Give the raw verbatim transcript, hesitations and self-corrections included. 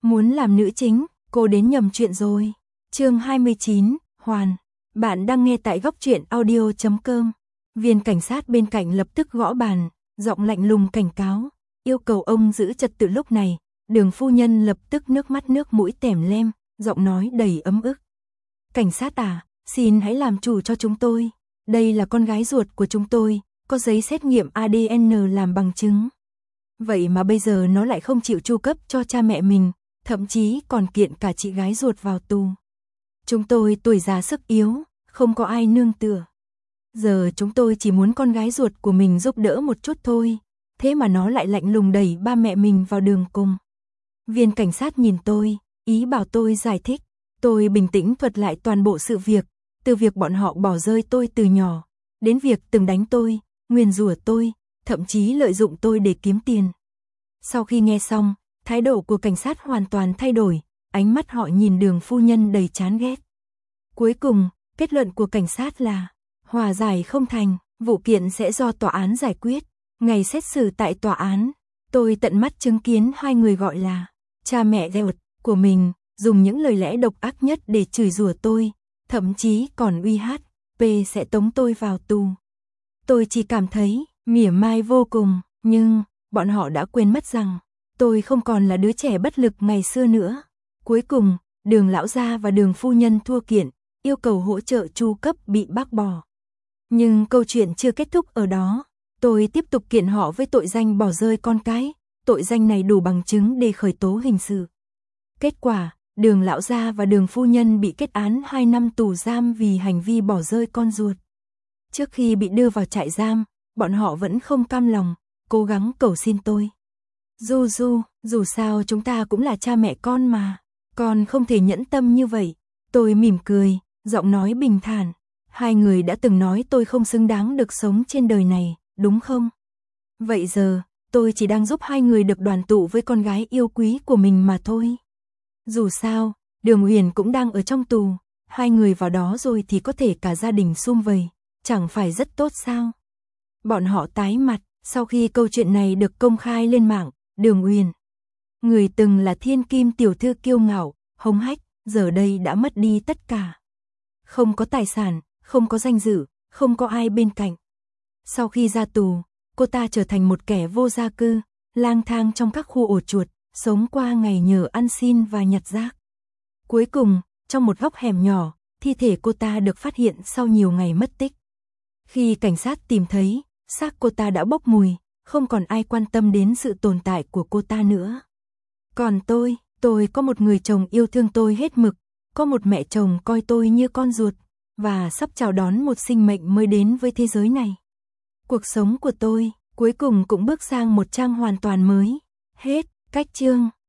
Muốn làm nữ chính, cô đến nhầm chuyện rồi. Chương hai mươi chín, Hoàn. Bạn đang nghe tại góc truyện audio chấm com. Viên cảnh sát bên cạnh lập tức gõ bàn, giọng lạnh lùng cảnh cáo, yêu cầu ông giữ trật tự. Lúc này, Đường phu nhân lập tức nước mắt nước mũi tèm lem, giọng nói đầy ấm ức. Cảnh sát à, xin hãy làm chủ cho chúng tôi. Đây là con gái ruột của chúng tôi, có giấy xét nghiệm a đê en làm bằng chứng. Vậy mà bây giờ nó lại không chịu chu cấp cho cha mẹ mình, thậm chí còn kiện cả chị gái ruột vào tù. Chúng tôi tuổi già sức yếu, không có ai nương tựa. Giờ chúng tôi chỉ muốn con gái ruột của mình giúp đỡ một chút thôi, thế mà nó lại lạnh lùng đẩy ba mẹ mình vào đường cùng. Viên cảnh sát nhìn tôi, ý bảo tôi giải thích. Tôi bình tĩnh thuật lại toàn bộ sự việc, từ việc bọn họ bỏ rơi tôi từ nhỏ, đến việc từng đánh tôi, nguyền rủa tôi, thậm chí lợi dụng tôi để kiếm tiền. Sau khi nghe xong, thái độ của cảnh sát hoàn toàn thay đổi, ánh mắt họ nhìn Đường phu nhân đầy chán ghét. Cuối cùng, kết luận của cảnh sát là hòa giải không thành, vụ kiện sẽ do tòa án giải quyết. Ngày xét xử tại tòa án, tôi tận mắt chứng kiến hai người gọi là cha mẹ ruột của mình dùng những lời lẽ độc ác nhất để chửi rủa tôi, thậm chí còn uy hiếp sẽ tống tôi vào tù. Tôi chỉ cảm thấy mỉa mai vô cùng, nhưng bọn họ đã quên mất rằng tôi không còn là đứa trẻ bất lực ngày xưa nữa. Cuối cùng, Đường lão gia và Đường phu nhân thua kiện, yêu cầu hỗ trợ chu cấp bị bác bỏ. Nhưng câu chuyện chưa kết thúc ở đó, tôi tiếp tục kiện họ với tội danh bỏ rơi con cái, tội danh này đủ bằng chứng để khởi tố hình sự. Kết quả, Đường lão gia và Đường phu nhân bị kết án hai năm tù giam vì hành vi bỏ rơi con ruột. Trước khi bị đưa vào trại giam, bọn họ vẫn không cam lòng, cố gắng cầu xin tôi. Du Du, dù sao chúng ta cũng là cha mẹ con mà, con không thể nhẫn tâm như vậy. Tôi mỉm cười, giọng nói bình thản. Hai người đã từng nói tôi không xứng đáng được sống trên đời này, đúng không? Vậy giờ, tôi chỉ đang giúp hai người được đoàn tụ với con gái yêu quý của mình mà thôi. Dù sao, Đường Uyển cũng đang ở trong tù, hai người vào đó rồi thì có thể cả gia đình sum vầy, chẳng phải rất tốt sao? Bọn họ tái mặt, sau khi câu chuyện này được công khai lên mạng, Đường Uyển, người từng là thiên kim tiểu thư kiêu ngạo, hống hách, giờ đây đã mất đi tất cả. Không có tài sản, không có danh dự, không có ai bên cạnh. Sau khi ra tù, cô ta trở thành một kẻ vô gia cư, lang thang trong các khu ổ chuột, sống qua ngày nhờ ăn xin và nhặt rác. Cuối cùng, trong một góc hẻm nhỏ, thi thể cô ta được phát hiện sau nhiều ngày mất tích. Khi cảnh sát tìm thấy, xác cô ta đã bốc mùi, không còn ai quan tâm đến sự tồn tại của cô ta nữa. Còn tôi, tôi có một người chồng yêu thương tôi hết mực, có một mẹ chồng coi tôi như con ruột, và sắp chào đón một sinh mệnh mới đến với thế giới này. Cuộc sống của tôi, cuối cùng cũng bước sang một trang hoàn toàn mới. Hết, cách chương.